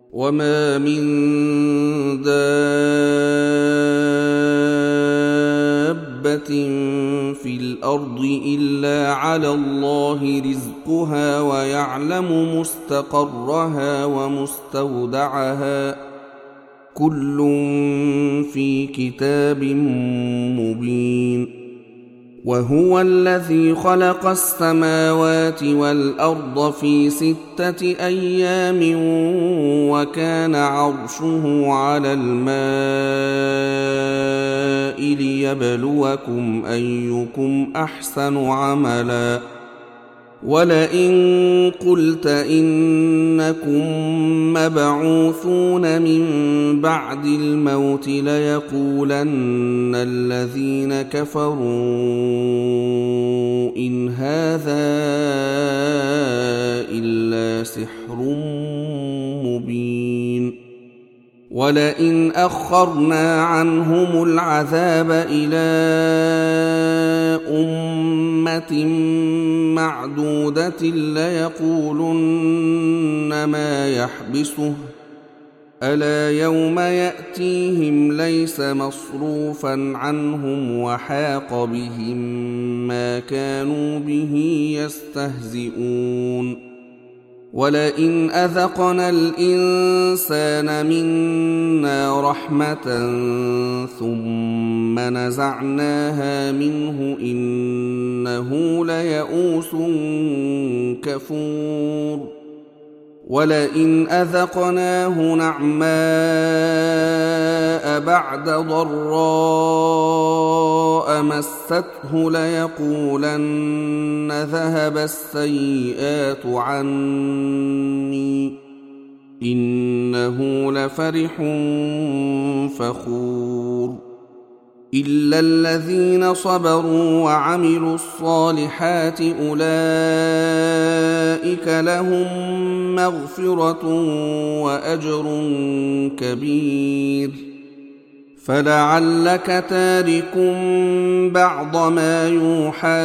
وما من دابة في الأرض إلا على الله رزقها ويعلم مستقرها ومستودعها كل في كتاب مبين. وهو الذي خلق السماوات والأرض في 6 أيام وكان عرشه على الماء ليبلوكم أيكم أحسن عملا. ولئن قلت إنكم مبعوثون من بعد الموت ليقولن الذين كفروا إن هذا إلا سحر مبين. ولئن أخرنا عنهم العذاب إلى أمة معدودة ليقولن ما يحبسه ألا يوم يأتيهم ليس مصروفا عنهم وحاق بهم ما كانوا به يستهزئون. ولئن أذقنا الإنسان منا رحمة ثم نزعناها منه إنه ليئوس كفور. ولئن أذقناه نعماء بعد ضراء مسته ليقولن ذهب السيئات عني إنه لفرح فخور. إلا الذين صبروا وعملوا الصالحات أولئك لهم مغفرة وأجر كبير. فلعلك تارك بعض ما يوحى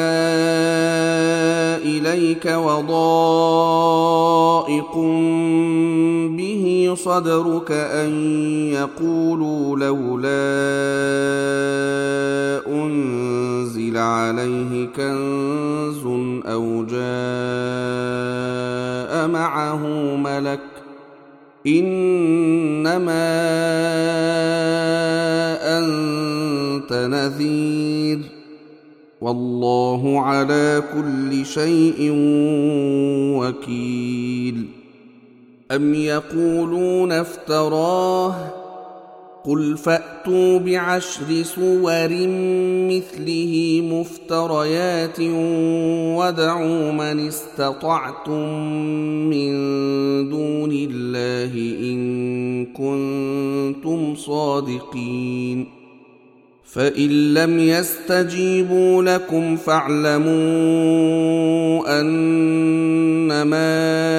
إليك وضائق به صدرك أن يقولوا لولا أنزل عليه كنز أو جاء معه ملك إنما أنت نذير والله على كل شيء وكيل. أم يقولون افتراه قل فأتوا ب10 سور مثله مفتريات وادعوا من استطعتم من دون الله إن كنتم صادقين. فإن لم يستجيبوا لكم فاعلموا أنما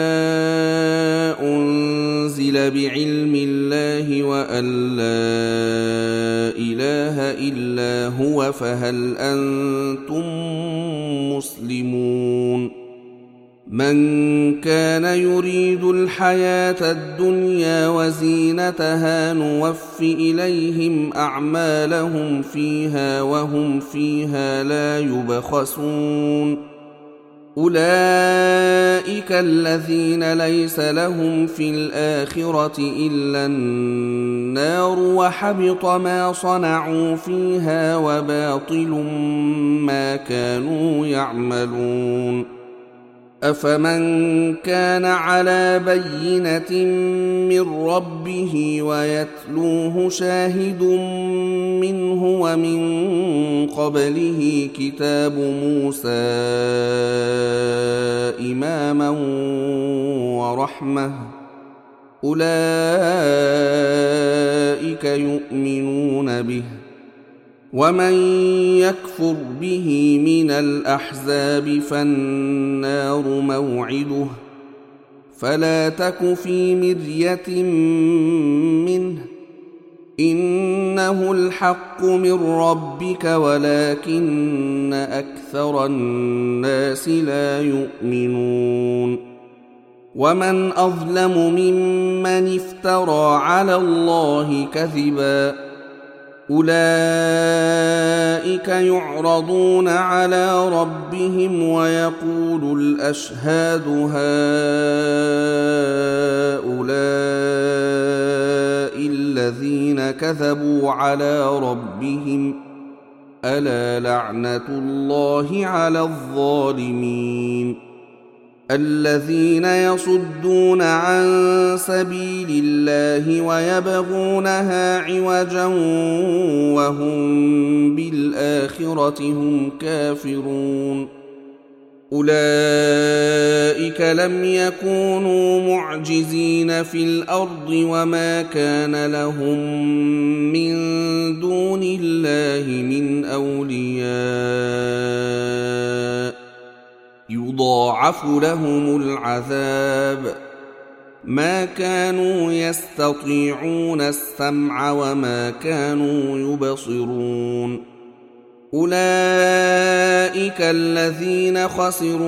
أنزل بعلم الله وأن لا إله إلا هو فهل أنتم مسلمون. من كان يريد الحياة الدنيا وزينتها نوف إليهم أعمالهم فيها وهم فيها لا يبخسون. أولئك الذين ليس لهم في الآخرة إلا النار وحبط ما صنعوا فيها وباطل ما كانوا يعملون. أفمن كان على بينة من ربه ويتلوه شاهد منه ومن قبله كتاب موسى إماما ورحمة أولئك يؤمنون به. ومن يكفر به من الأحزاب فالنار موعده فلا تك في مرية منه إنه الحق من ربك ولكن أكثر الناس لا يؤمنون. ومن أظلم ممن افترى على الله كذبا أولئك يعرضون على ربهم ويقول الأشهاد هؤلاء الذين كذبوا على ربهم ألا لعنة الله على الظالمين الذين يصدون عن سبيل الله ويبغونها عوجا وهم بالآخرة هم كافرون أولئك لم يكونوا معجزين في الأرض وما كان لهم من دون الله من أولياء يضاعف لهم العذاب ما كانوا يستطيعون السمع وما كانوا يبصرون أولئك الذين خسروا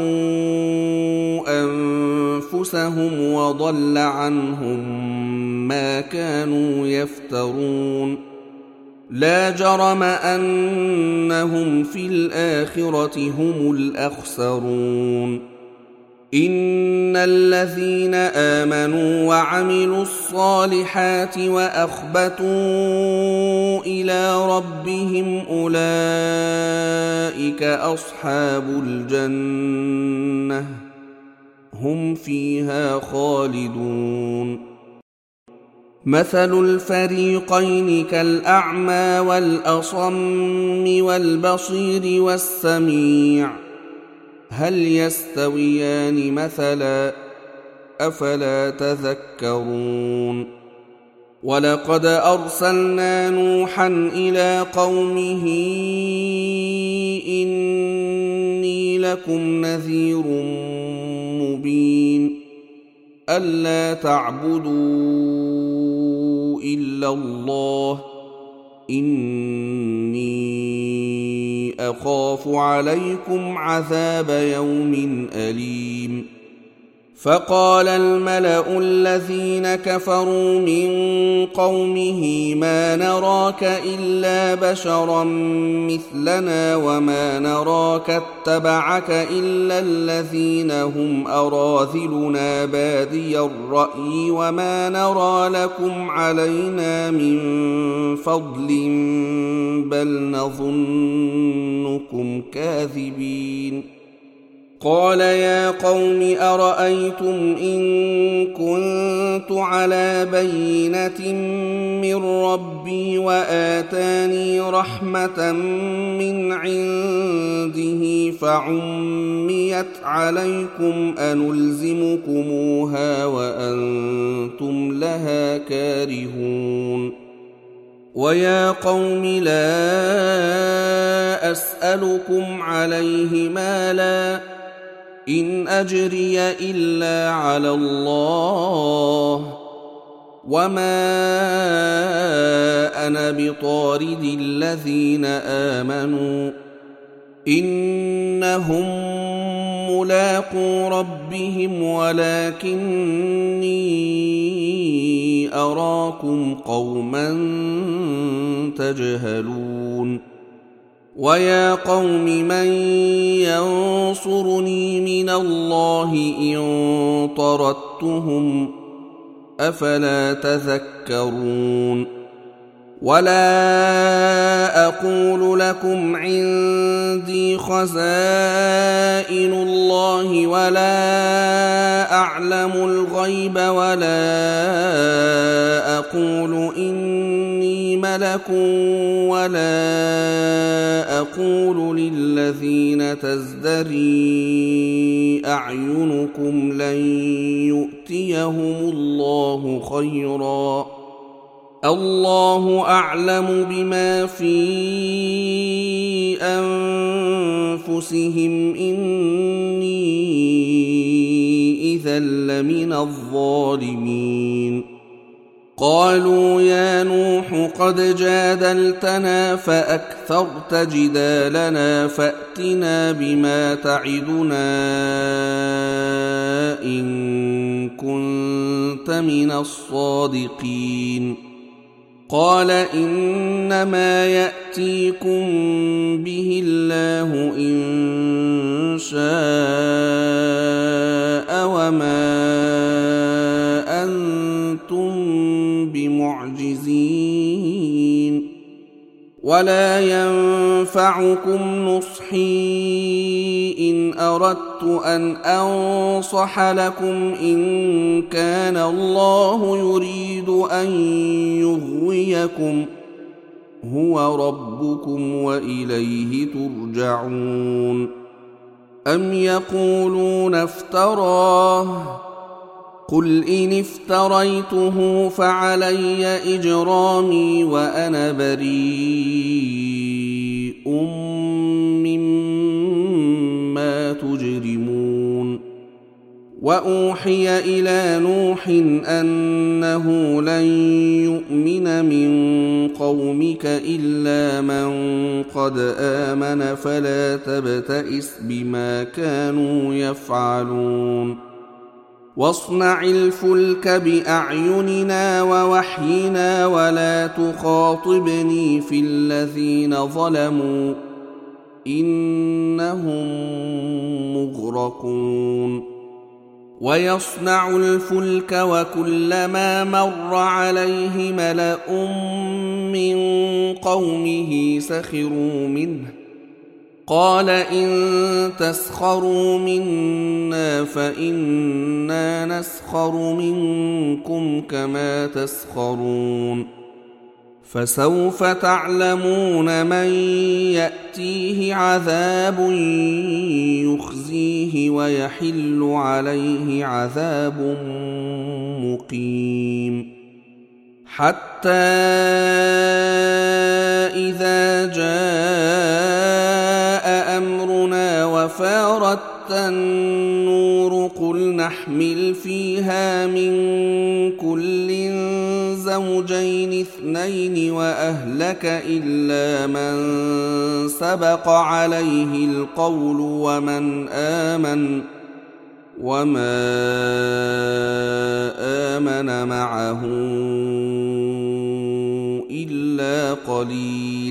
أنفسهم وضل عنهم ما كانوا يفترون لا جرم أنهم في الآخرة هم الأخسرون إن الذين آمنوا وعملوا الصالحات وأخبتوا إلى ربهم أولئك أصحاب الجنة هم فيها خالدون مثل الفريقين كالأعمى والأصم والبصير والسميع هل يستويان مثلا أفلا تذكرون ولقد أرسلنا نوحا إلى قومه إني لكم نذير مبين ألا تعبدوا إلا الله إني أخاف عليكم عذاب يوم أليم فقال الملأ الذين كفروا من قومه ما نراك إلا بشرا مثلنا وما نراك اتبعك إلا الذين هم أراذلنا بادي الرأي وما نرى لكم علينا من فضل بل نظنكم كاذبين قال يا قوم أرأيتم إن كنت على بينة من ربي وآتاني رحمة من عنده فعميت عليكم أنلزمكموها وأنتم لها كارهون ويا قوم لا أسألكم عليه مالا إن أجري إلا على الله وما أنا بطارد الذين آمنوا إنهم ملاقو ربهم ولكني أراكم قوما تجهلون ويا قوم من ينصرني من الله إن طردتهم أفلا تذكرون ولا أقول لكم عندي خزائن الله ولا أعلم الغيب ولا أقول إني ملك ولا أقول للذين تزدري أعينكم لن يؤتيهم الله خيرا الله أعلم بما في أنفسهم إني إذا لمن الظالمين قالوا يا نوح قد جادلتنا فأكثرت جدالنا فأتنا بما تعدنا إن كنت من الصادقين قال إنما يأتيكم به الله إن شاء وما أنتم بمعجزين ولا ينفعكم نصحي إن أردت أن أنصح لكم إن كان الله يريد أن يغويكم هو ربكم وإليه ترجعون أم يقولون افتراه قل إن افتريته فعلي إجرامي وأنا بريء مما تجرمون وأوحي إلى نوح أنه لن يؤمن من قومك إلا من قد آمن فلا تبتئس بما كانوا يفعلون واصنع الفلك بأعيننا ووحينا ولا تخاطبني في الذين ظلموا إنهم مغرقون ويصنع الفلك وكلما مر عليه ملأ من قومه سخروا منه قال إن تسخروا منا فإنا نسخر منكم كما تسخرون فسوف تعلمون من يأتيه عذاب يخزيه ويحل عليه عذاب مقيم حتى إذا جاء أمرنا وفارت النور قل نحمل فيها من كل زوجين اثنين وأهلك إلا من سبق عليه القول ومن آمن وما آمن معه إلا قليل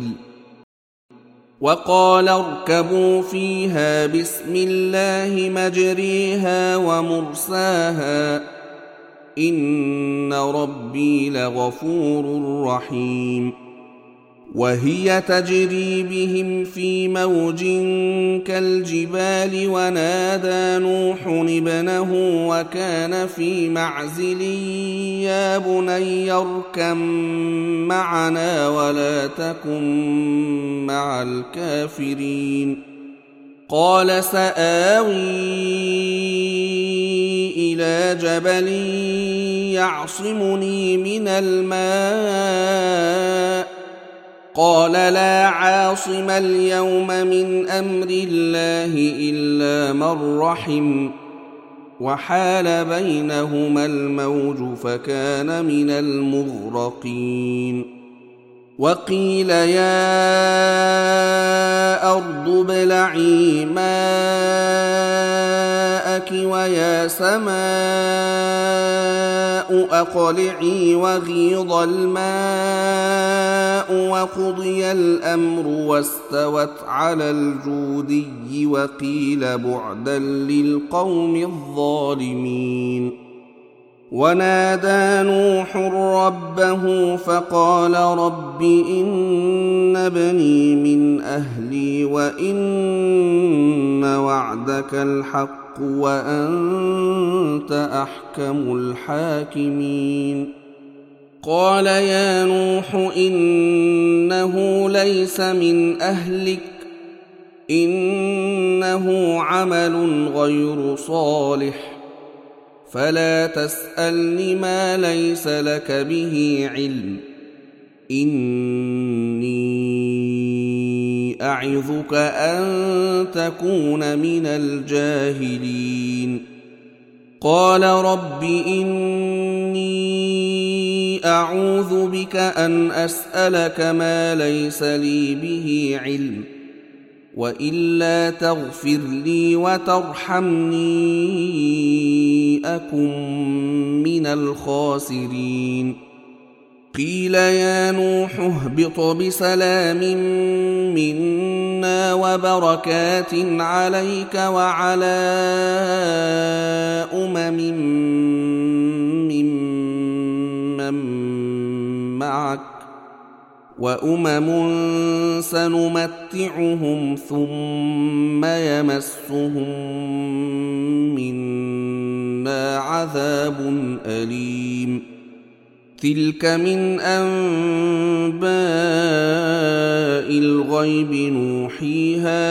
وقال اركبوا فيها بسم الله مجريها ومرساها إن ربي لغفور رحيم وهي تجري بهم في موج كالجبال ونادى نوح ابنه وكان في معزل يا بني اركب معنا ولا تكن مع الكافرين قال سآوي إلى جبل يعصمني من الماء قال لا عاصم اليوم من أمر الله إلا من رحم وحال بينهما الموج فكان من المغرقين وقيل يا أرض ابلعي ماءك ويا سماء أقلعي وغيض الماء وقضي الأمر واستوت على الجودي وقيل بعدا للقوم الظالمين ونادى نوح ربه فقال رب إن ابني من أهلي وإن وعدك الحق وأنت أحكم الحاكمين قال يا نوح إنه ليس من أهلك إنه عمل غير صالح فلا تسألني ما ليس لك به علم إني أعظك أن تكون من الجاهلين قال رب إني أعوذ بك أن أسألك ما ليس لي به علم وإلا تغفر لي وترحمني أكن من الخاسرين قيل يا نوح اهبط بسلام منا وبركات عليك وعلى ممن معك وأمم سنمتعهم ثم يمسهم منا عذاب أليم تلك من أنباء الغيب نوحيها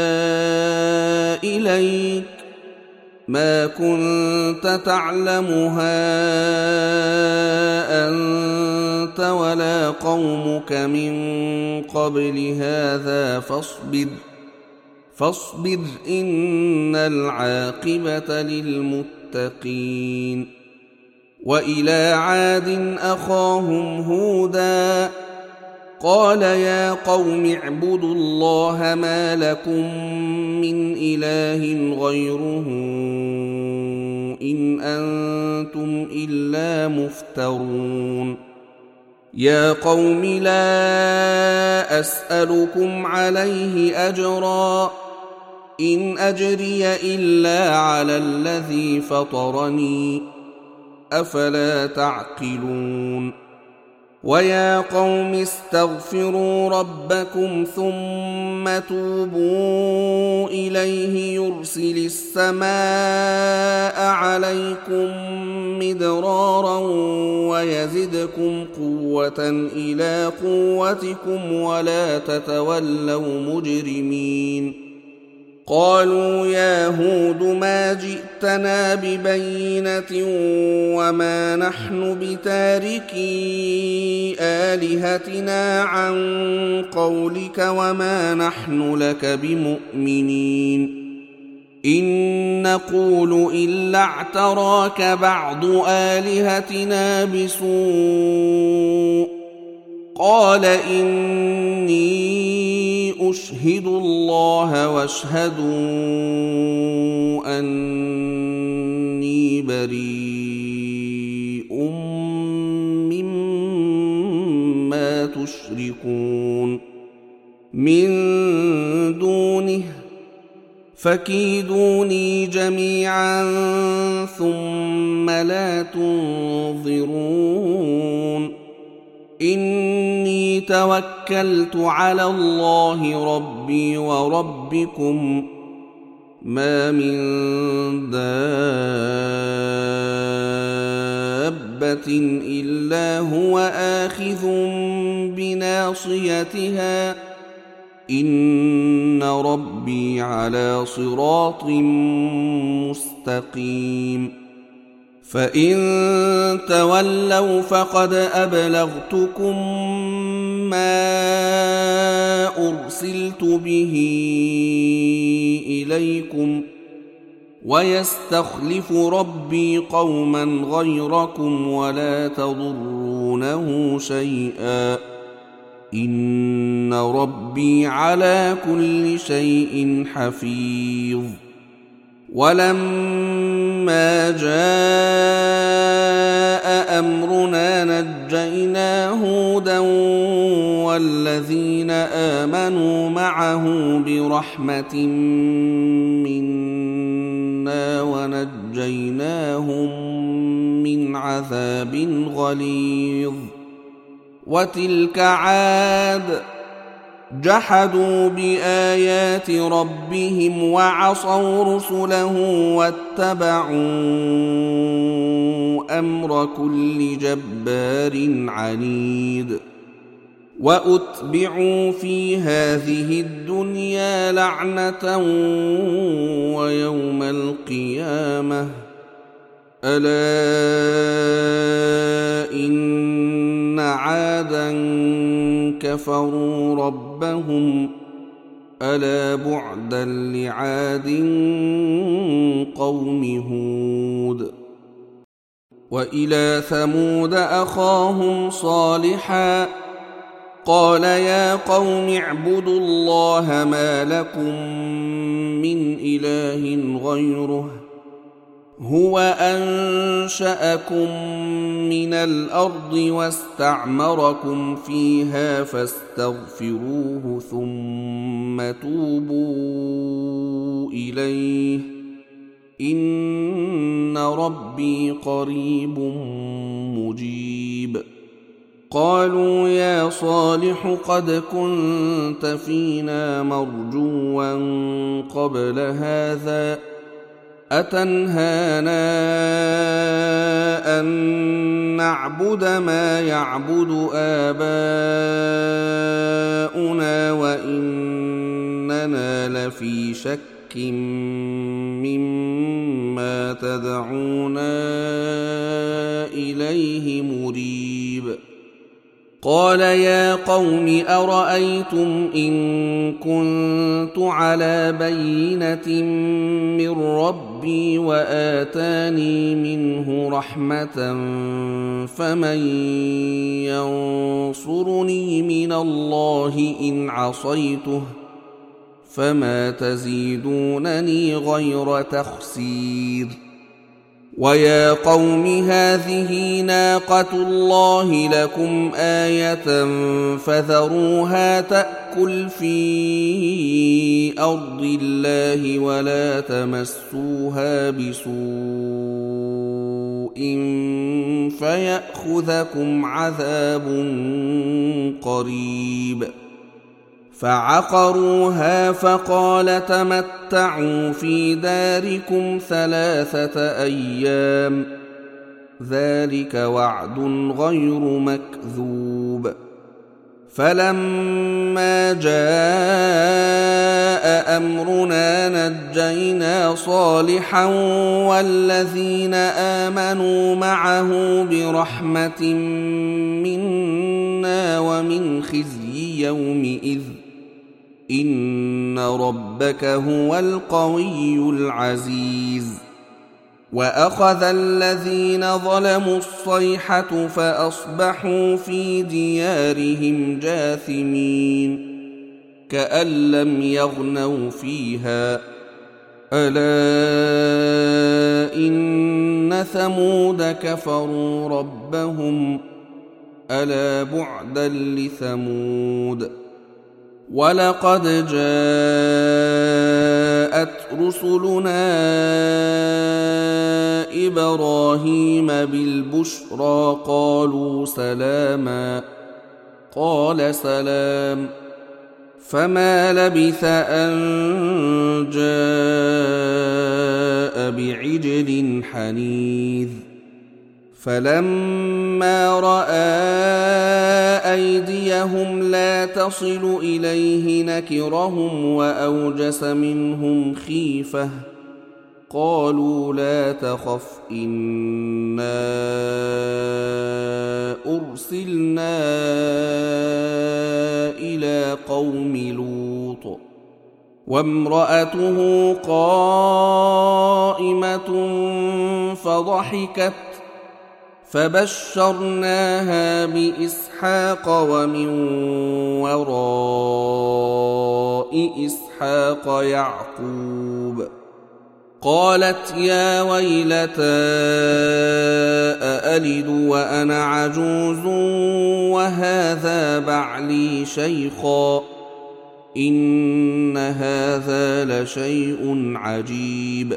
إليك ما كنت تعلمها أنت ولا قومك من قبل هذا فاصبر إن العاقبة للمتقين وإلى عاد أخاهم هودا قال يا قوم اعبدوا الله ما لكم من إله غيره إن أنتم إلا مفترون يا قوم لا أسألكم عليه أجرا إن أجري إلا على الذي فطرني أفلا تعقلون ويا قوم استغفروا ربكم ثم توبوا إليه يرسل السماء عليكم مدرارا ويزدكم قوة إلى قوتكم ولا تتولوا مجرمين قالوا يا هود ما جئتنا ببينة وما نحن بتاركي آلهتنا عن قولك وما نحن لك بمؤمنين إن نقول إلا اعتراك بعض آلهتنا بسوء قال إني أشهد الله واشهدوا أني بريء مما تشركون من دونه فكيدوني جميعا ثم لا تنظرون إني توكلت على الله ربي وربكم ما من دابة إلا هو آخذ بناصيتها إن ربي على صراط مستقيم فإن تولوا فقد أبلغتكم ما أرسلت به إليكم ويستخلف ربي قوما غيركم ولا تضرونه شيئا إن ربي على كل شيء حفيظ ولما جاء أمرنا نجينا هودا والذين آمنوا معه برحمة منا ونجيناهم من عذاب غليظ وتلك عاد جحدوا بآيات ربهم وعصوا رسله واتبعوا أمر كل جبار عنيد وأتبعوا في هذه الدنيا لعنة ويوم القيامة ألا إن عادا كفروا ربهم ألا بعدا لعاد قوم هود وإلى ثمود أخاهم صالحا قال يا قوم اعبدوا الله ما لكم من إله غيره هو أنشأكم من الأرض واستعمركم فيها فاستغفروه ثم توبوا إليه إن ربي قريب مجيب. قالوا يا صالح قد كنت فينا مرجوا قبل هذا أتنهانا أن نعبد ما يعبد آباؤنا وإننا لفي شك مما تدعونا إليه مريب. قال يا قوم أرأيتم إن كنت على بينة من ربي وآتاني منه رحمة فمن ينصرني من الله إن عصيته فما تزيدونني غير تخسير. ويا قوم هذه ناقة الله لكم آية فذروها تأكل في أرض الله ولا تمسوها بسوء فيأخذكم عذاب قريب. فعقروها فقال تمتعوا في داركم 3 أيام ذلك وعد غير مكذوب. فلما جاء أمرنا نجينا صالحا والذين آمنوا معه برحمة منا ومن خزي يومئذ إن ربك هو القوي العزيز. وأخذ الذين ظلموا الصيحة فأصبحوا في ديارهم جاثمين كأن لم يغنوا فيها ألا إن ثمود كفروا ربهم ألا بعدا لثمود. ولقد جاءت رسلنا إبراهيم بالبشرى قالوا سلاما قال سلام فما لبث أن جاء بعجل حنيذ. فلما رأى أيديهم لا تصل إليه نكرهم وأوجس منهم خيفة قالوا لا تخف إنا أرسلنا إلى قوم لوط وامرأته قائمة فضحكت فبشرناها بإسحاق ومن وراء إسحاق يعقوب. قالت يا ويلتى أألد وأنا عجوز وهذا بعلي شيخا إن هذا لشيء عجيب.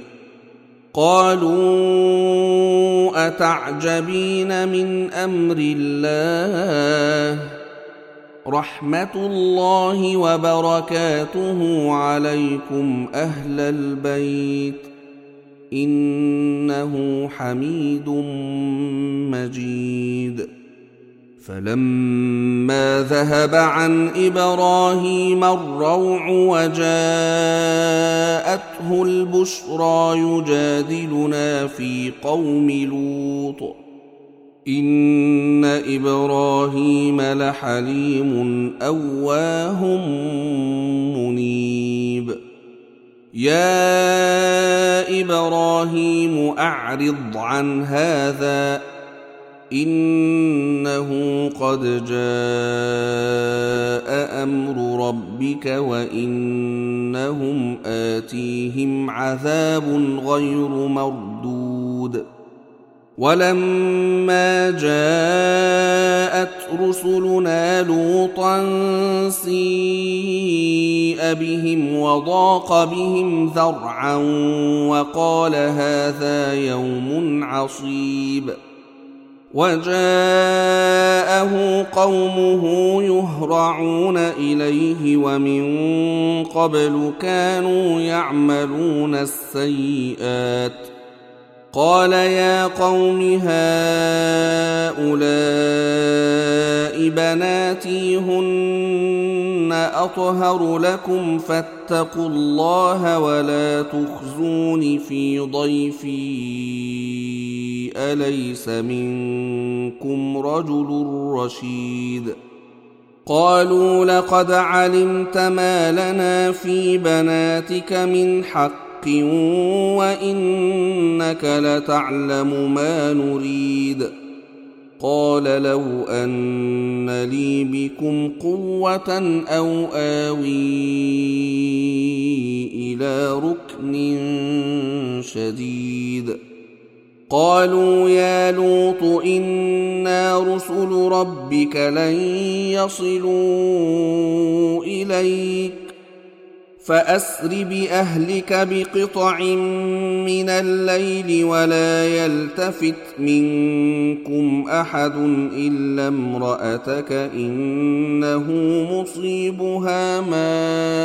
قالوا أتعجبين من أمر الله رحمة الله وبركاته عليكم أهل البيت إنه حميد مجيد. فلما ذهب عن إبراهيم الروع وجاءته البشرى يجادلنا في قوم لوط إن إبراهيم لحليم أواه منيب. يا إبراهيم أعرض عن هذا إنه قد جاء أمر ربك وإنهم آتيهم عذاب غير مردود ولما جاءت رسلنا لوطا سيء بهم وضاق بهم ذرعا وقال هذا يوم عصيب وجاءه قومه يهرعون إليه ومن قبل كانوا يعملون السيئات قال يا قوم هؤلاء بناتي هن أطهر لكم فاتقوا الله ولا تخزون في ضيفي أليس منكم رجل رشيد قالوا لقد علمت ما لنا في بناتك من حق وإنك لتعلم ما نريد قال لو أن لي بكم قوة أو آوي إلى ركن شديد قالوا يا لوط إنا رسل ربك لن يصلوا إليك فأسر بأهلك بقطع من الليل ولا يلتفت منكم أحد إلا امرأتك إنه مصيبها ما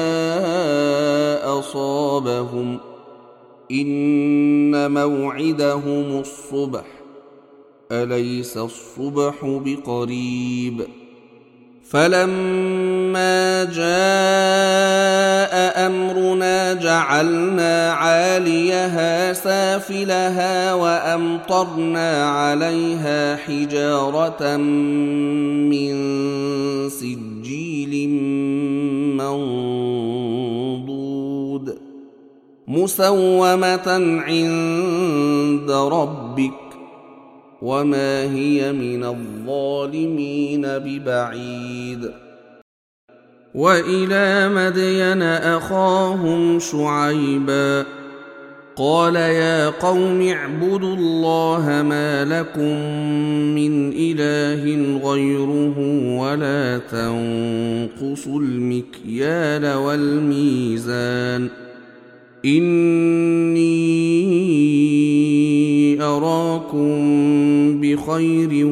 أصابهم إن موعدهم الصبح أليس الصبح بقريب فلما جاء أمرنا جعلنا عاليها سافلها وأمطرنا عليها حجارة من سجيل منضود مسومة عند ربك وما هي من الظالمين ببعيد وإلى مدين أخاهم شعيبا قال يا قوم اعبدوا الله ما لكم من إله غيره ولا تنقصوا المكيال والميزان إني أراكم بخير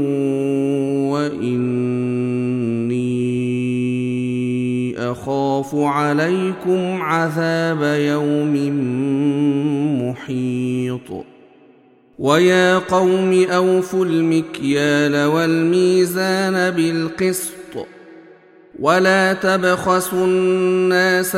وإني أخاف عليكم عذاب يوم محيط ويا قوم أوفوا المكيال والميزان بالقسط ولا تبخسوا الناس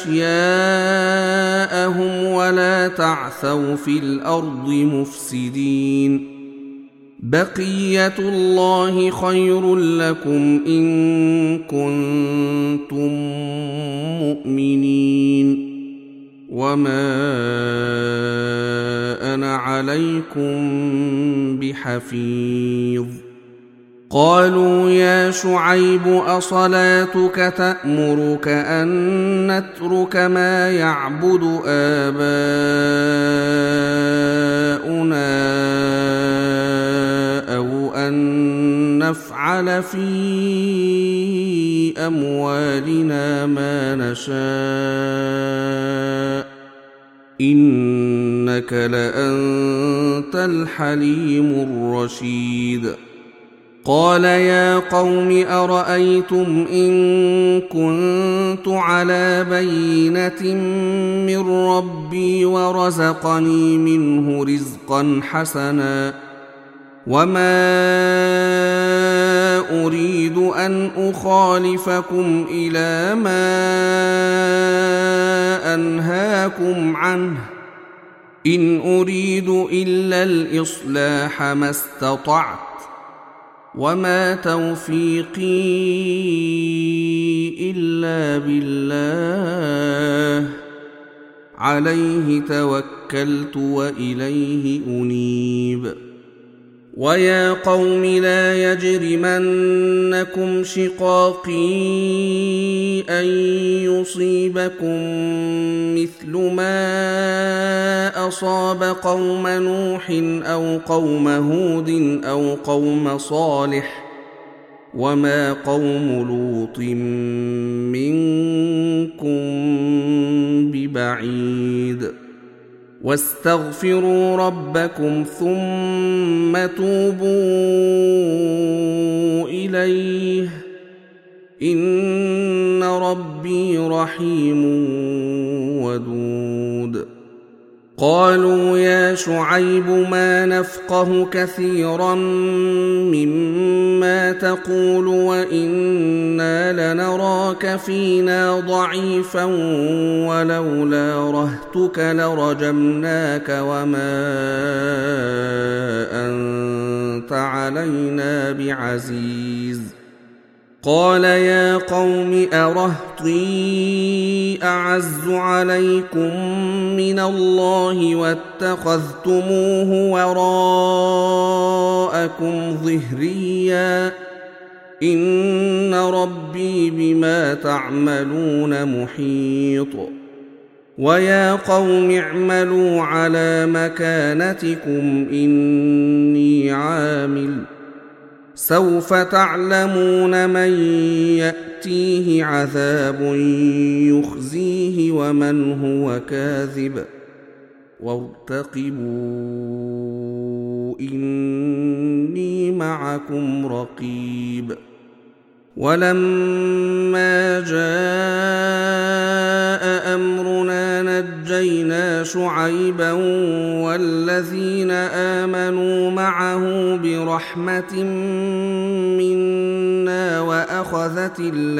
أشياءهم ولا تعثوا في الأرض مفسدين بقية الله خير لكم إن كنتم مؤمنين وما أنا عليكم بحفيظ قالوا يا شعيب أصلاتك تأمرك أن نترك ما يعبد آباؤنا أو أن نفعل في أموالنا ما نشاء إنك لأنت الحليم الرشيد قال يا قوم أرأيتم إن كنت على بينة من ربي ورزقني منه رزقا حسنا وما أريد أن أخالفكم إلى ما أنهاكم عنه إن أريد إلا الإصلاح ما استطعت وما توفيقي إلا بالله عليه توكلت وإليه أنيب. ويا قوم لا يجرمنكم شقاقي أن يصيبكم مثل ما أصاب قوم نوح أو قوم هود أو قوم صالح، وما قوم لوط منكم ببعيد. واستغفروا ربكم ثم توبوا إليه إن ربي رحيم ودود. قالوا يا شعيب ما نفقه كثيرا مما تقول وإنا لنراك فينا ضعيفا ولولا رهتك لرجمناك وما أنت علينا بعزيز. قال يا قوم أرهطي أعز عليكم من الله واتخذتموه وراءكم ظهريا إن ربي بما تعملون محيط. ويا قوم اعملوا على مكانتكم إني عامل سوف تعلمون من يأتيه عذاب يخزيه ومن هو كاذب وارتقبوا إني معكم رقيب. ولما جاء أمرنا نجينا شعيبا والذين آمنوا معه برحمة منا وأخذت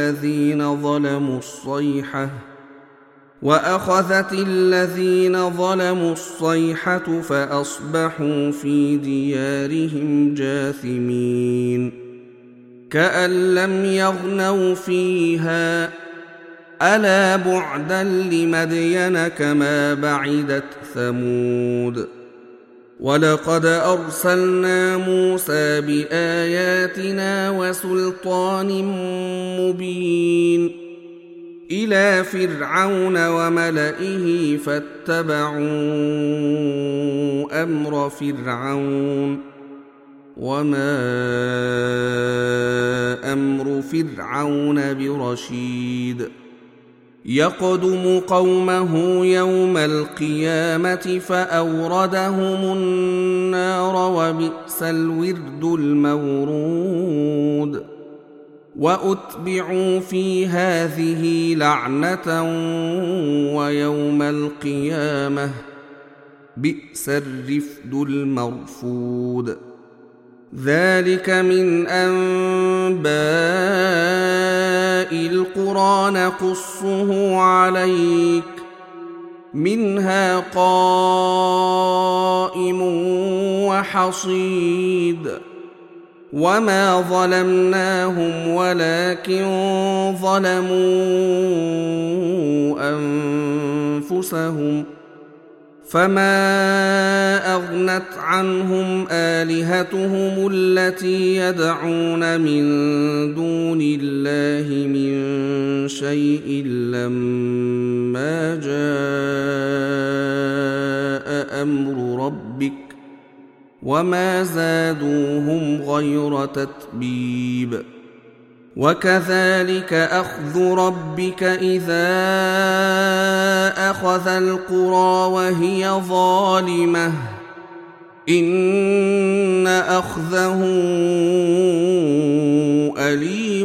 الذين ظلموا الصيحة فأصبحوا في ديارهم جاثمين كأن لم يغنوا فيها ألا بعدا لمدين كما بعدت ثمود. ولقد أرسلنا موسى بآياتنا وسلطان مبين إلى فرعون وملئه فاتبعوا أمر فرعون وما أمر فرعون برشيد. يقدم قومه يوم القيامة فأوردهم النار وبئس الورد المورود. وأتبعوا في هذه لعنة ويوم القيامة بئس الرفد المرفود. ذلك من أنباء القرى نقصه عليك منها قائم وحصيد. وما ظلمناهم ولكن ظلموا أنفسهم فما أغنت عنهم آلهتهم التي يدعون من دون الله من شيء لما جاء أمر ربك وما زادوهم غير تتبيب. وكذلك أخذ ربك إذا أخذ القرى وهي ظالمة إن أخذه أليم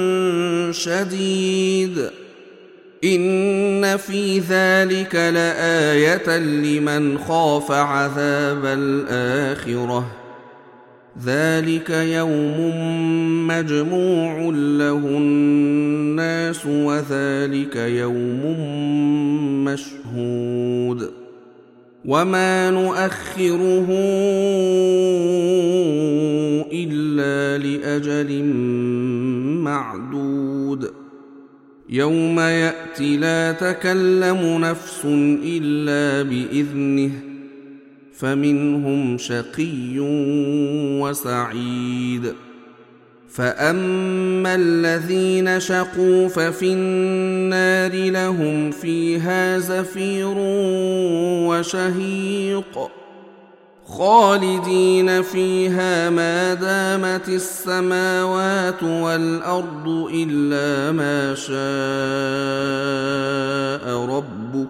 شديد. إن في ذلك لآية لمن خاف عذاب الآخرة ذلك يوم مجموع له الناس وذلك يوم مشهود. وما نؤخره إلا لأجل معدود. يوم يأتي لا تكلم نفس إلا بإذنه فمنهم شقي وسعيد فأما الذين شقوا ففي النار لهم فيها زفير وشهيق خالدين فيها ما دامت السماوات والأرض إلا ما شاء ربك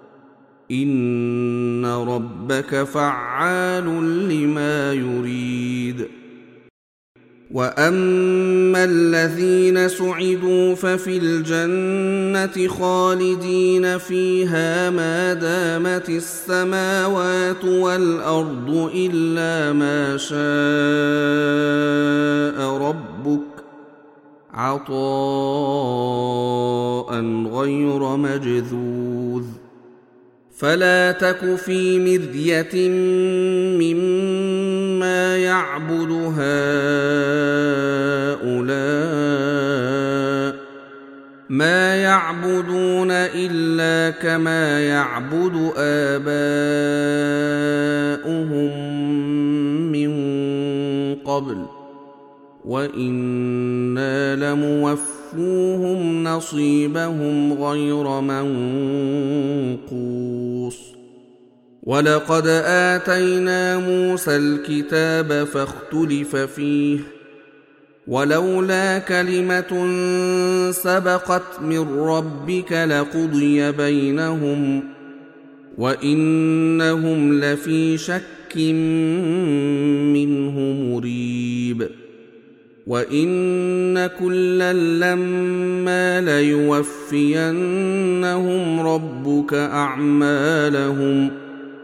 إن ربك فعال لما يريد وأما الذين سعدوا ففي الجنة خالدين فيها ما دامت السماوات والأرض إلا ما شاء ربك عطاء غير مجذوذ فلا تك في مرية مما يعبد هؤلاء ما يعبدون إلا كما يعبد آباؤهم من قبل وإنا لموفوهم نصيبهم غير منقوص ولقد آتينا موسى الكتاب فاختلف فيه ولولا كلمة سبقت من ربك لقضي بينهم وإنهم لفي شك منه مريب وإن كلا لما ليوفينهم ربك أعمالهم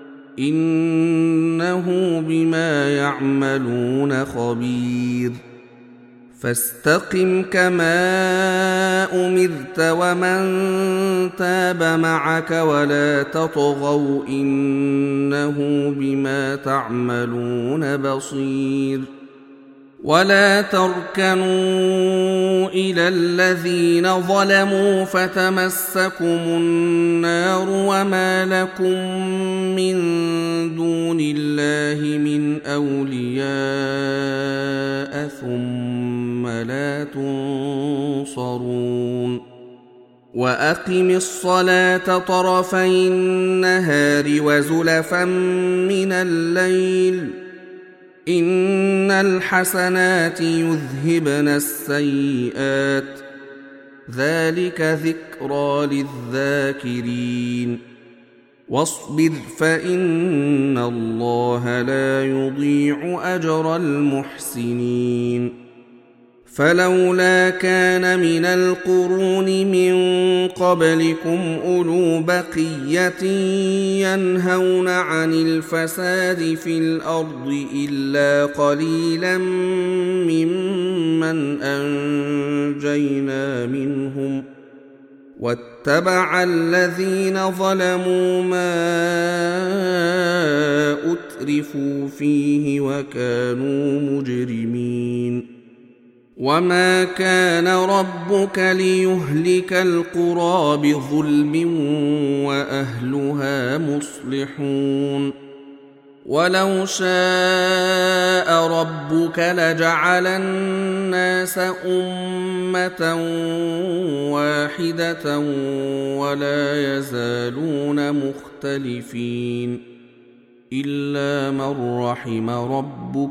إنه بما يعملون خبير فاستقم كما أمرت ومن تاب معك ولا تطغوا إنه بما تعملون بصير ولا تركنوا إلى الذين ظلموا فتمسكم النار وما لكم من دون الله من أولياء ثم لا تنصرون وأقم الصلاة طرفي النهار وزلفا من الليل إن الحسنات يذهبن السيئات ذلك ذكرى للذاكرين واصبر فإن الله لا يضيع أجر المحسنين فلولا كان من القرون من قبلكم أولو بقية ينهون عن الفساد في الأرض إلا قليلا ممن أنجينا منهم واتبع الذين ظلموا ما أترفوا فيه وكانوا مجرمين وما كان ربك ليهلك القرى بظلم وأهلها مصلحون ولو شاء ربك لجعل الناس أمة واحدة ولا يزالون مختلفين إلا من رحم ربك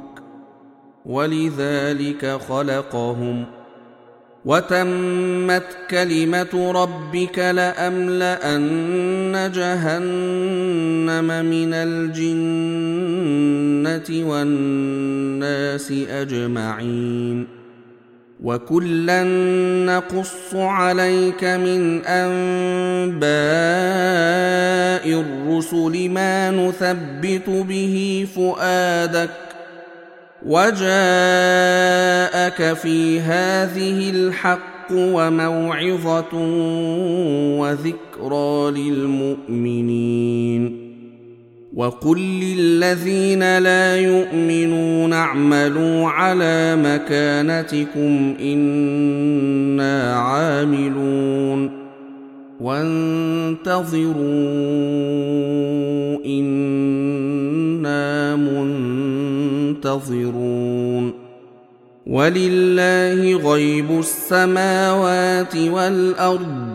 ولذلك خلقهم وتمت كلمة ربك لأملأن جهنم من الجنة والناس أجمعين وكلا نقص عليك من أنباء الرسل ما نثبت به فؤادك وجاءك في هذه الحق وموعظة وذكرى للمؤمنين وقل للذين لا يؤمنون اعملوا على مكانتكم إنا عاملون وانتظروا إنا منتظرون ولله غيب السماوات والأرض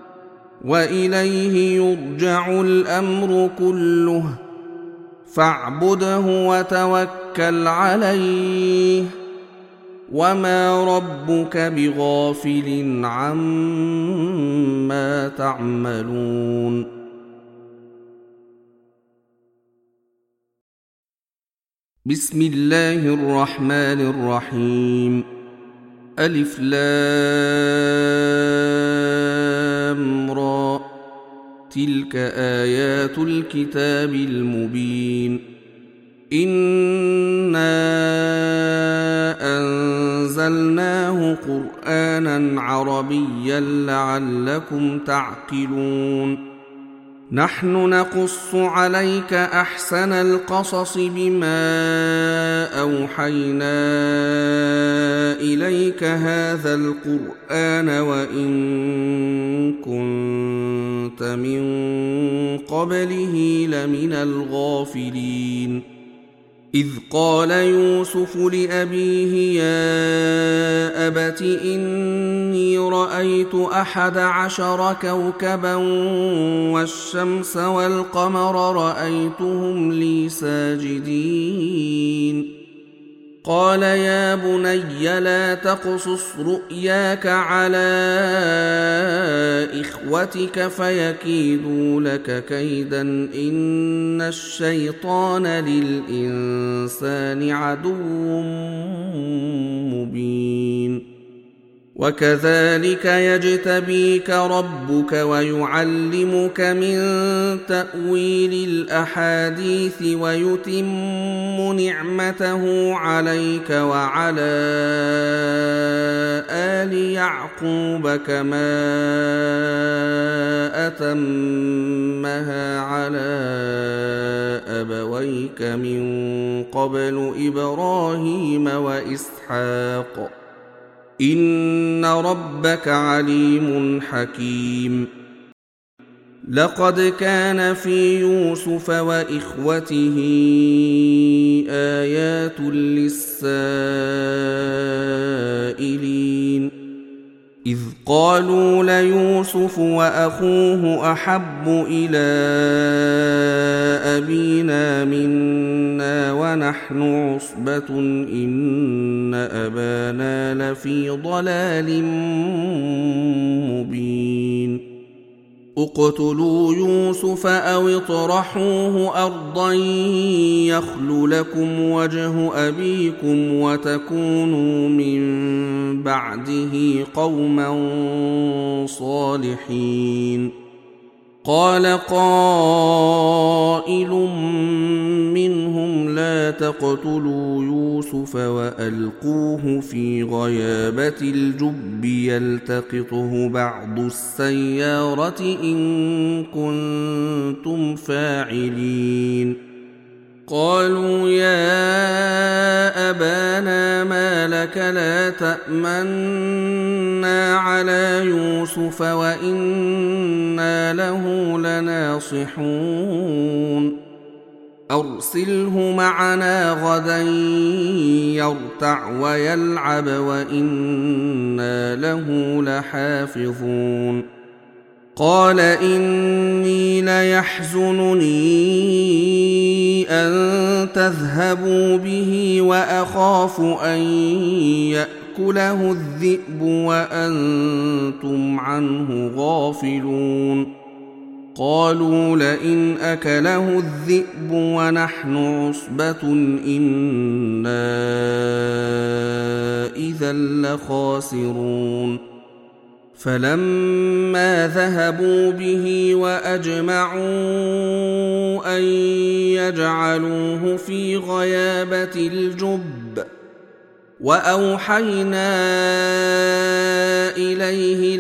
وإليه يرجع الأمر كله فاعبده وتوكل عليه وما ربك بغافل عما تعملون بسم الله الرحمن الرحيم ألف لام را تلك آيات الكتاب المبين إنا أنزلناه قرآنا عربيا لعلكم تعقلون نحن نقص عليك أحسن القصص بما أوحينا إليك هذا القرآن وإن كنت من قبله لمن الغافلين إذ قال يوسف لأبيه يا أبت إني رأيت 11 كوكبا والشمس والقمر رأيتهم لي ساجدين قال يا بني لا تقصص رؤياك على إخوتك فيكيدوا لك كيدا إن الشيطان للإنسان عدو مبين وكذلك يجتبيك ربك ويعلمك من تأويل الأحاديث ويتم نعمته عليك وعلى آل يعقوب كما أتمها على أبويك من قبل إبراهيم وإسحاق إن ربك عليم حكيم لقد كان في يوسف وإخوته آيات للسائلين إذ قالوا ليوسف وأخوه أحب إلى أبينا منا ونحن عصبة إن أبانا لفي ضلال مبين اقتلوا يوسف أو اطرحوه أرضا يخل لكم وجه أبيكم وتكونوا من بعده قوما صالحين قال قائل منهم لا تقتلوا يوسف وألقوه في غيابة الجب يلتقطه بعض السيارة إن كنتم فاعلين قالوا يا أبانا ما لك لا تأمنا على يوسف وإنا له لناصحون أرسله معنا غدا يرتع ويلعب وإنا له لحافظون قال إني ليحزنني أن تذهبوا به وأخاف أن يأكله الذئب وأنتم عنه غافلون قالوا لئن أكله الذئب ونحن عصبة إنا إذا لخاسرون فلما ذهبوا به وأجمعوا أن يجعلوه في غيابة الجب وأوحينا إليه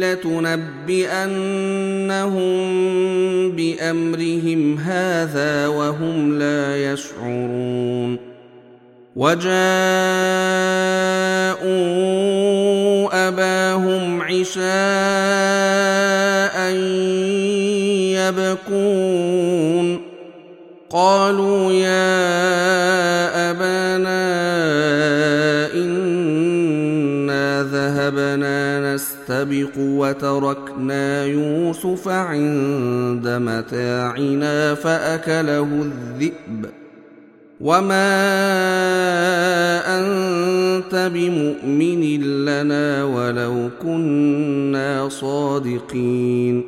لتنبئنهم بأمرهم هذا وهم لا يشعرون وجاءوا أباهم عشاء يبكون قالوا يا أبانا إنا ذهبنا نستبق وتركنا يوسف عند متاعنا فأكله الذئب وما أنت بمؤمن لنا ولو كنا صادقين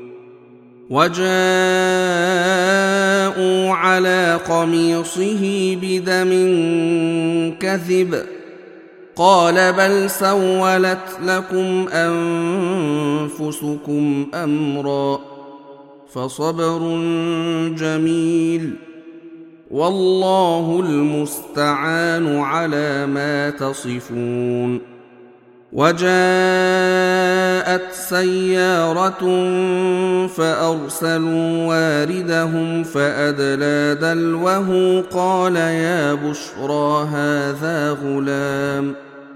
وجاءوا على قميصه بدم كذب قال بل سولت لكم أنفسكم أمرا فصبر جميل والله المستعان على ما تصفون وجاءت سيارة فأرسلوا واردهم فأدلى دلوه قال يا بشرى هذا غلام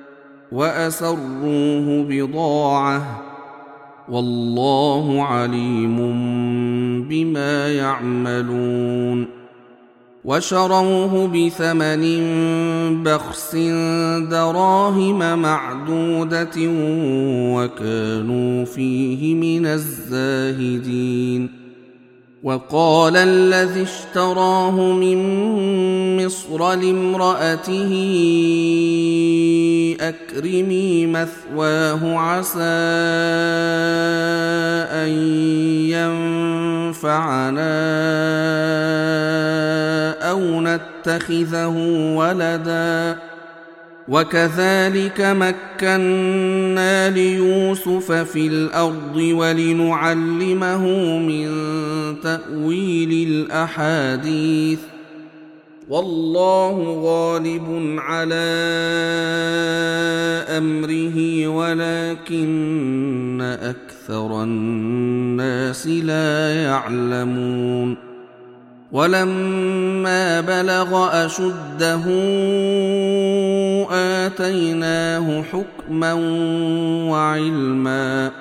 وأسروه بضاعة والله عليم بما يعملون وشروه بثمن بخس دراهم معدودة وكانوا فيه من الزاهدين وقال الذي اشتراه من مصر لامرأته أكرمي مثواه عسى أن ينفعنا أو نتخذه ولدا وكذلك مكنا ليوسف في الأرض ولنعلمه من تأويل الأحاديث والله غالب على أمره ولكن أكثر الناس لا يعلمون ولما بلغ أشده آتيناه حكما وعلما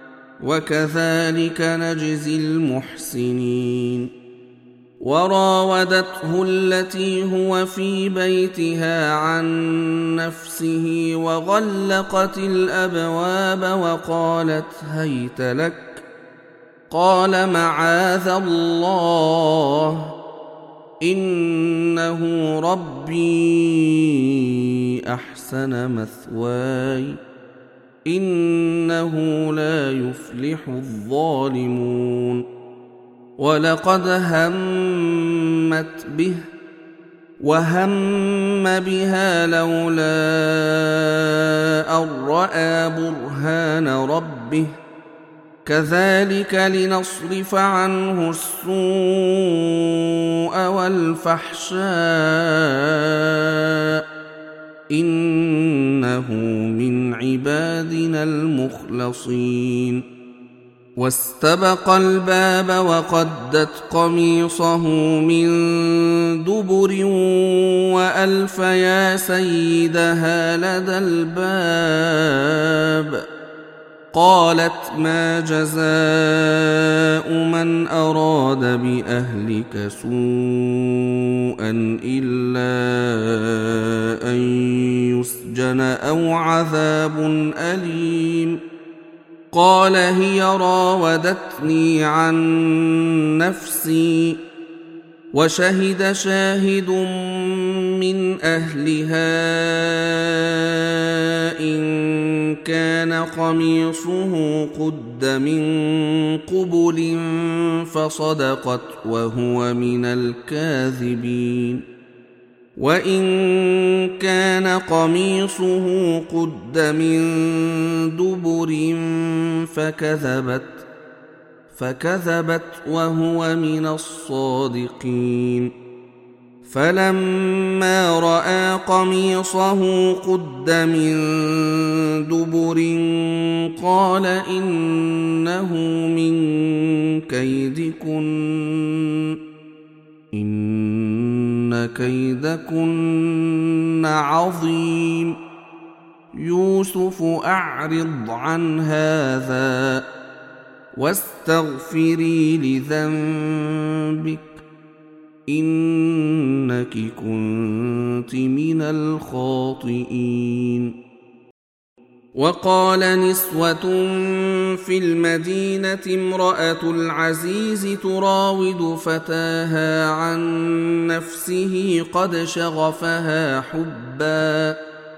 وكذلك نجزي المحسنين وراودته التي هو في بيتها عن نفسه وغلقت الأبواب وقالت هيت لك قال معاذ الله إنه ربي أحسن مثواي إنه لا يفلح الظالمون ولقد همت به وهم بها لولا أن رأى برهان ربه كذلك لنصرف عنه السوء والفحشاء إنه من عبادنا المخلصين واستبق الباب وقدت قميصه من دبر وألف يا سيدها لدى الباب قالت ما جزاء من أراد بأهلك سوءا إلا أن يسجن أو عذاب أليم قال هي راودتني عن نفسي وشهد شاهد من أهلها إن كان قميصه قد من قبل فصدقت وهو من الكاذبين وإن كان قميصه قد من دبر فكذبت وهو من الصادقين فلما رأى قميصه قد من دبر قال إنه من كيدكن إن كيدكن عظيم يوسف أعرض عن هذا واستغفري لذنبك إنك كنت من الخاطئين. وقال نسوة في المدينة امرأة العزيز تراود فتاها عن نفسه قد شغفها حبا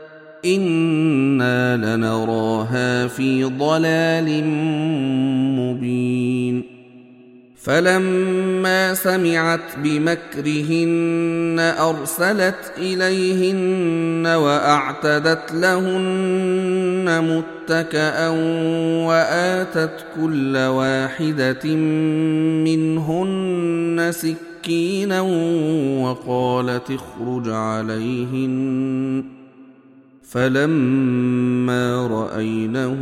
إنا لنراها في ضلال مبين. فلما سمعت بمكرهن أرسلت إليهن وأعتدت لهن متكأ وآتت كل واحدة منهن سكينا وقالت اخرج عليهن فلما رأينه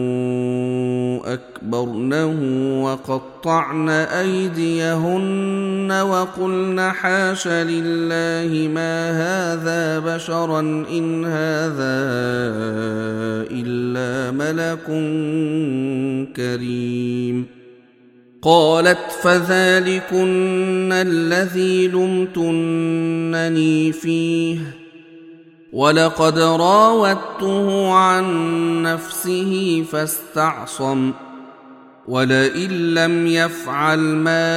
أكبرنه وقطعن أيديهن وقلن حاش لله ما هذا بشرا إن هذا إلا ملك كريم. قالت فذلكن الذي لمتنني فيه ولقد راودته عن نفسه فاستعصم ولئن لم يفعل ما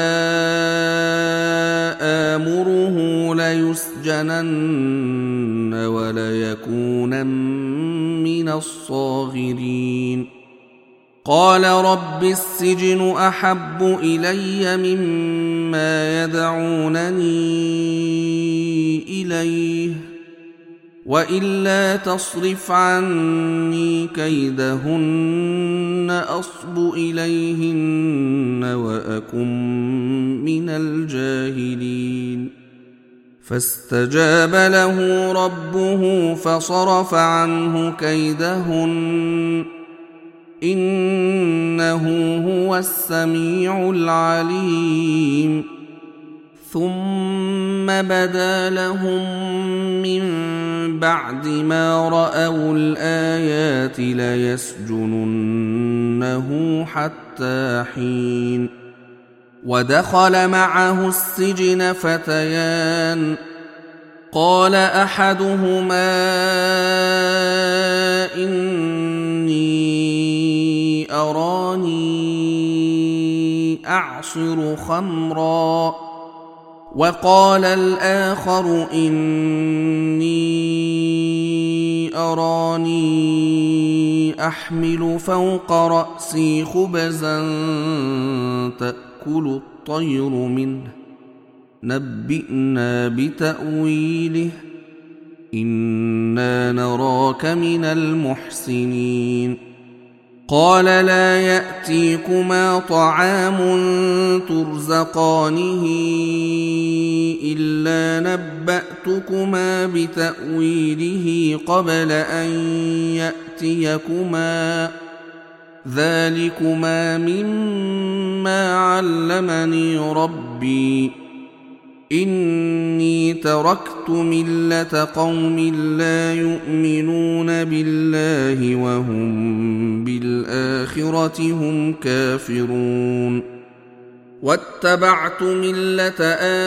آمره ليسجنن وليكونن من الصاغرين. قال رب السجن أحب إلي مما يدعونني إليه وإلا تصرف عني كيدهن أصب إليهن وأكن من الجاهلين. فاستجاب له ربه فصرف عنه كيدهن إنه هو السميع العليم. ثم بدا لهم من بعد ما رأوا الآيات ليسجننه حتى حين. ودخل معه السجن فتيان قال أحدهما إني أراني أعصر خمرا وقال الآخر إني أراني أحمل فوق رأسي خبزا تأكل الطير منه نبئنا بتأويله إنا نراك من المحسنين. قال لا يأتيكما طعام ترزقانه إلا نبأتكما بتأويله قبل أن يأتيكما ذلكما مما علمني ربي إني تركت ملة قوم لا يؤمنون بالله وهم بالآخرة هم كافرون واتبعت ملة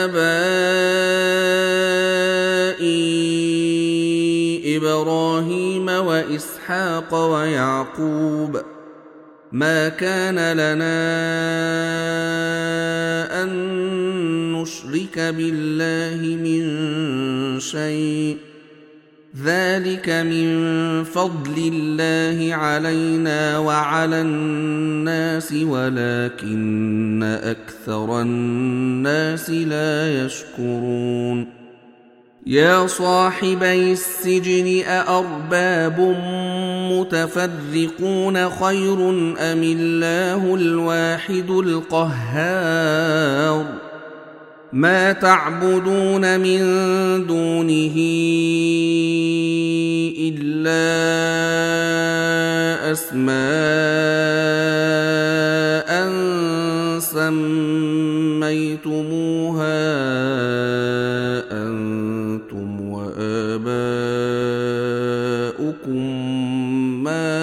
آبائي إبراهيم وإسحاق ويعقوب ما كان لنا أن نشرك بالله من شيء ذلك من فضل الله علينا وعلى الناس ولكن أكثر الناس لا يشكرون. يا صاحبي السجن أأرباب متفرقون خير أم الله الواحد القهار ما تعبدون من دونه إلا أسماء سميتموها أنتم وآباؤكم ما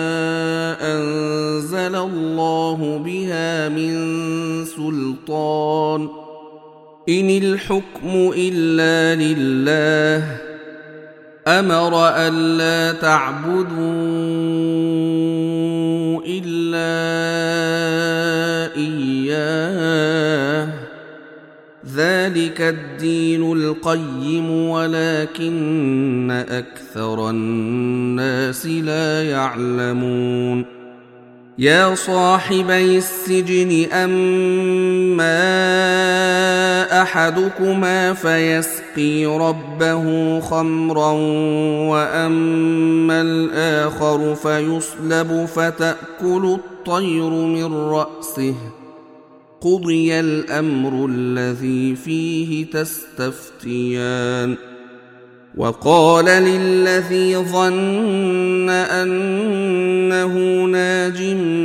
أنزل الله بها من سلطان إن الحكم إلا لله أمر ألا تعبدوا إلا إياه ذلك الدين القيم ولكن أكثر الناس لا يعلمون يا صاحبي السجن أما أحدكما فيسقي ربه خمرا وأما الآخر فيصلب فتأكل الطير من رأسه قضي الأمر الذي فيه تستفتيان وقال للذي ظن أنه ناج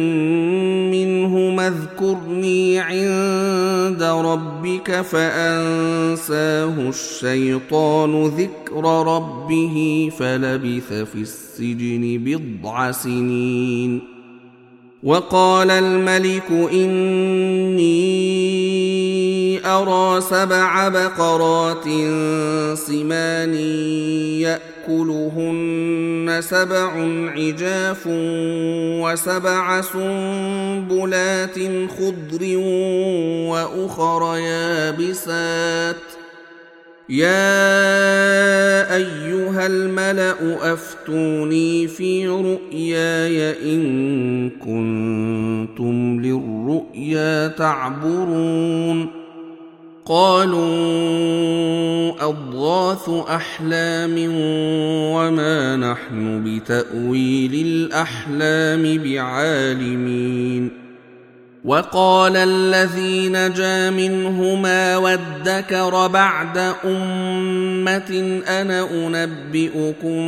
منه اذكرني عند ربك فأنساه الشيطان ذكر ربه فلبث في السجن بضع سنين وقال الملك إني أرى 7 بقرات سمان يأكلهن 7 عجاف و7 سنبلات خضر وأخر يابسات يا أيها الملأ أفتوني في رؤياي إن كنتم للرؤيا تعبرون قالوا أضغاث أحلام وما نحن بتأويل الأحلام بعالمين وقال الذي نجا منهما وادكر بعد أمة أنا أنبئكم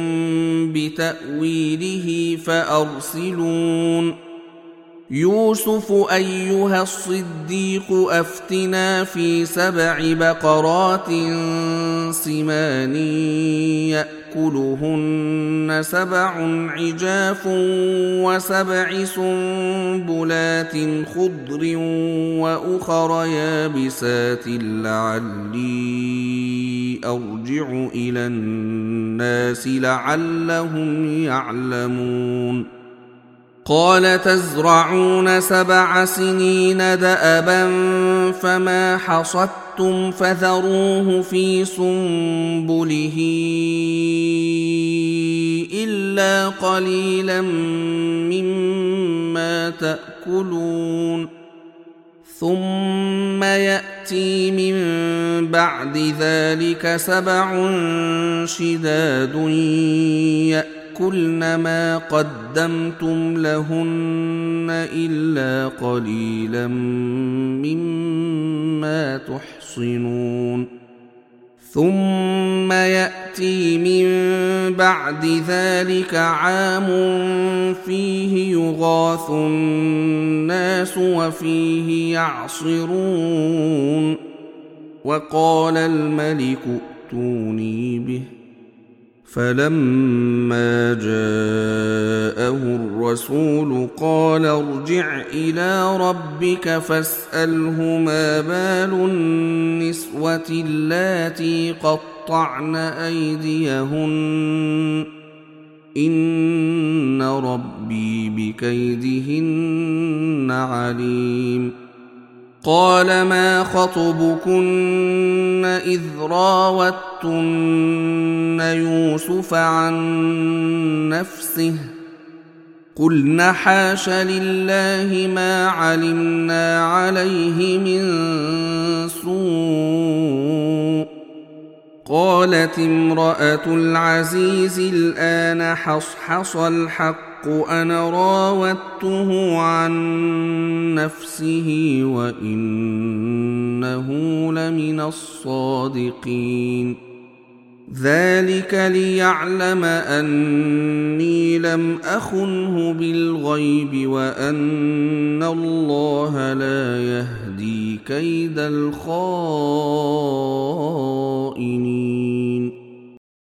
بتأويله فأرسلون يوسف أيها الصديق أفتنا في 7 بقرات سمان يأكلهن 7 عجاف و7 سنبلات خضر وأخر يابسات لعلي أرجع إلى الناس لعلهم يعلمون قال تزرعون 7 سنين دأبا فما حصدتم فذروه في سنبله إلا قليلا مما تأكلون ثم يأتي من بعد ذلك 7 شداد يأكلن ما قدمتم لهن إلا قليلا مما تحصنون ثم يأتي من بعد ذلك عام فيه يغاث الناس وفيه يعصرون وقال الملك ائتوني به فلما جاءه الرسول قال ارجع إلى ربك فاسأله ما بال النسوة اللاتي قطعن أيديهن إن ربي بكيدهن عليم قال ما خطبكن إذ راوتن يوسف عن نفسه قلن حاش لله ما علمنا عليه من سوء قالت امرأة العزيز الآن حصحص الحق أنا راودته عن نفسه وإنه لمن لمن الصادقين ذلك ليعلم أني لم أخنه بالغيب وأن الله لا يهدي كيد الخائنين.